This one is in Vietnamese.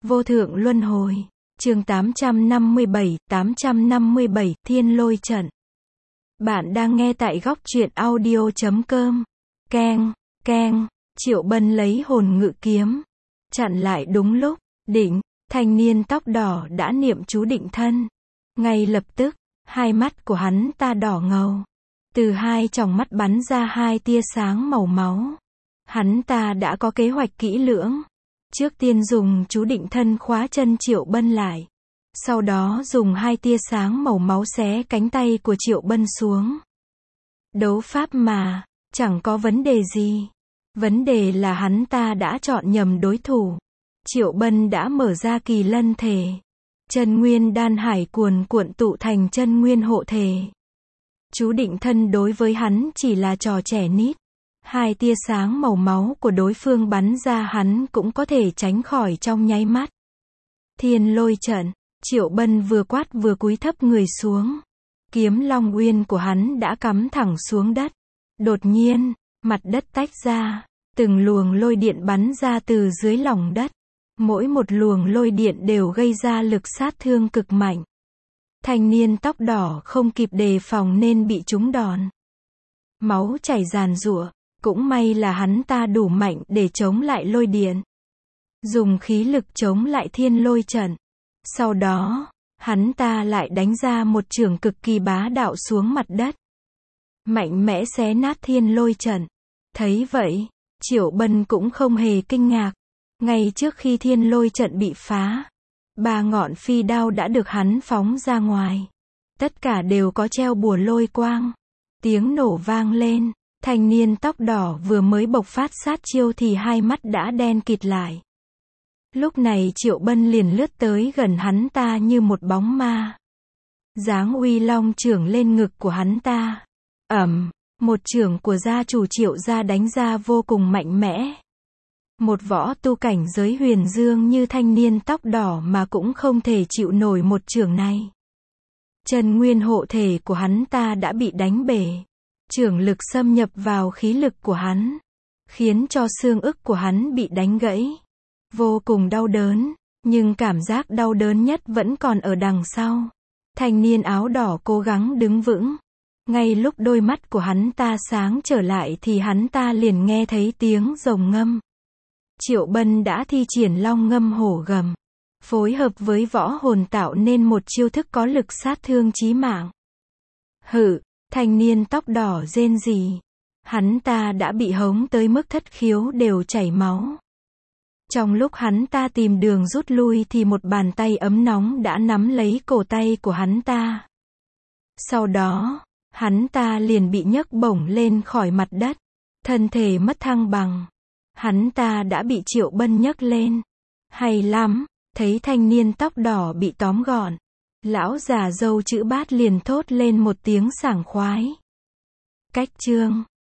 Vô thượng luân hồi. Chương 857, Thiên Lôi Trận. Bạn đang nghe tại góc truyện audio.com. Keng, keng, Triệu Bân lấy hồn ngự kiếm, chặn lại đúng lúc, định, thanh niên tóc đỏ đã niệm chú định thân. Ngay lập tức, hai mắt của hắn ta đỏ ngầu. Từ hai tròng mắt bắn ra hai tia sáng màu máu. Hắn ta đã có kế hoạch kỹ lưỡng. Trước tiên dùng chú định thân khóa chân Triệu Bân lại. Sau đó dùng hai tia sáng màu máu xé cánh tay của Triệu Bân xuống. Đấu pháp mà, chẳng có vấn đề gì. Vấn đề là hắn ta đã chọn nhầm đối thủ. Triệu Bân đã mở ra kỳ lân thể. Chân nguyên đan hải cuồn cuộn tụ thành chân nguyên hộ thể. Chú định thân đối với hắn chỉ là trò trẻ nít. Hai tia sáng màu máu của đối phương bắn ra hắn cũng có thể tránh khỏi trong nháy mắt. Thiên lôi trận. Triệu Bân vừa quát vừa cúi thấp người xuống. Kiếm Long Uyên của hắn đã cắm thẳng xuống đất. Đột nhiên, mặt đất tách ra. Từng luồng lôi điện bắn ra từ dưới lòng đất. Mỗi một luồng lôi điện đều gây ra lực sát thương cực mạnh. Thanh niên tóc đỏ không kịp đề phòng nên bị trúng đòn. Máu chảy ràn rụa. Cũng may là hắn ta đủ mạnh để chống lại lôi điện. Dùng khí lực chống lại thiên lôi trận. Sau đó, hắn ta lại đánh ra một chưởng cực kỳ bá đạo xuống mặt đất. Mạnh mẽ xé nát thiên lôi trận. Thấy vậy, Triệu Bân cũng không hề kinh ngạc. Ngay trước khi thiên lôi trận bị phá, 3 ngọn phi đao đã được hắn phóng ra ngoài. Tất cả đều có treo bùa lôi quang. Tiếng nổ vang lên. Thanh niên tóc đỏ vừa mới bộc phát sát chiêu thì hai mắt đã đen kịt lại. Lúc này Triệu Bân liền lướt tới gần hắn ta như một bóng ma. Giáng uy long chưởng lên ngực của hắn ta. Một chưởng của gia chủ Triệu gia đánh ra vô cùng mạnh mẽ. Một võ tu cảnh giới huyền dương như thanh niên tóc đỏ mà cũng không thể chịu nổi một chưởng này. Chân nguyên hộ thể của hắn ta đã bị đánh bể. Chưởng lực xâm nhập vào khí lực của hắn, khiến cho xương ức của hắn bị đánh gãy. Vô cùng đau đớn, nhưng cảm giác đau đớn nhất vẫn còn ở đằng sau. Thanh niên áo đỏ cố gắng đứng vững. Ngay lúc đôi mắt của hắn ta sáng trở lại thì hắn ta liền nghe thấy tiếng rồng ngâm. Triệu Bân đã thi triển long ngâm hổ gầm, phối hợp với võ hồn tạo nên một chiêu thức có lực sát thương chí mạng. Hự! Thanh niên tóc đỏ rên rỉ. Hắn ta đã bị hống tới mức thất khiếu đều chảy máu. Trong lúc hắn ta tìm đường rút lui thì một bàn tay ấm nóng đã nắm lấy cổ tay của hắn ta. Sau đó, hắn ta liền bị nhấc bổng lên khỏi mặt đất. Thân thể mất thăng bằng. Hắn ta đã bị Triệu Bân nhấc lên. Hay lắm, thấy thanh niên tóc đỏ bị tóm gọn. Lão già râu chữ Bát liền thốt lên một tiếng sảng khoái. Cách chương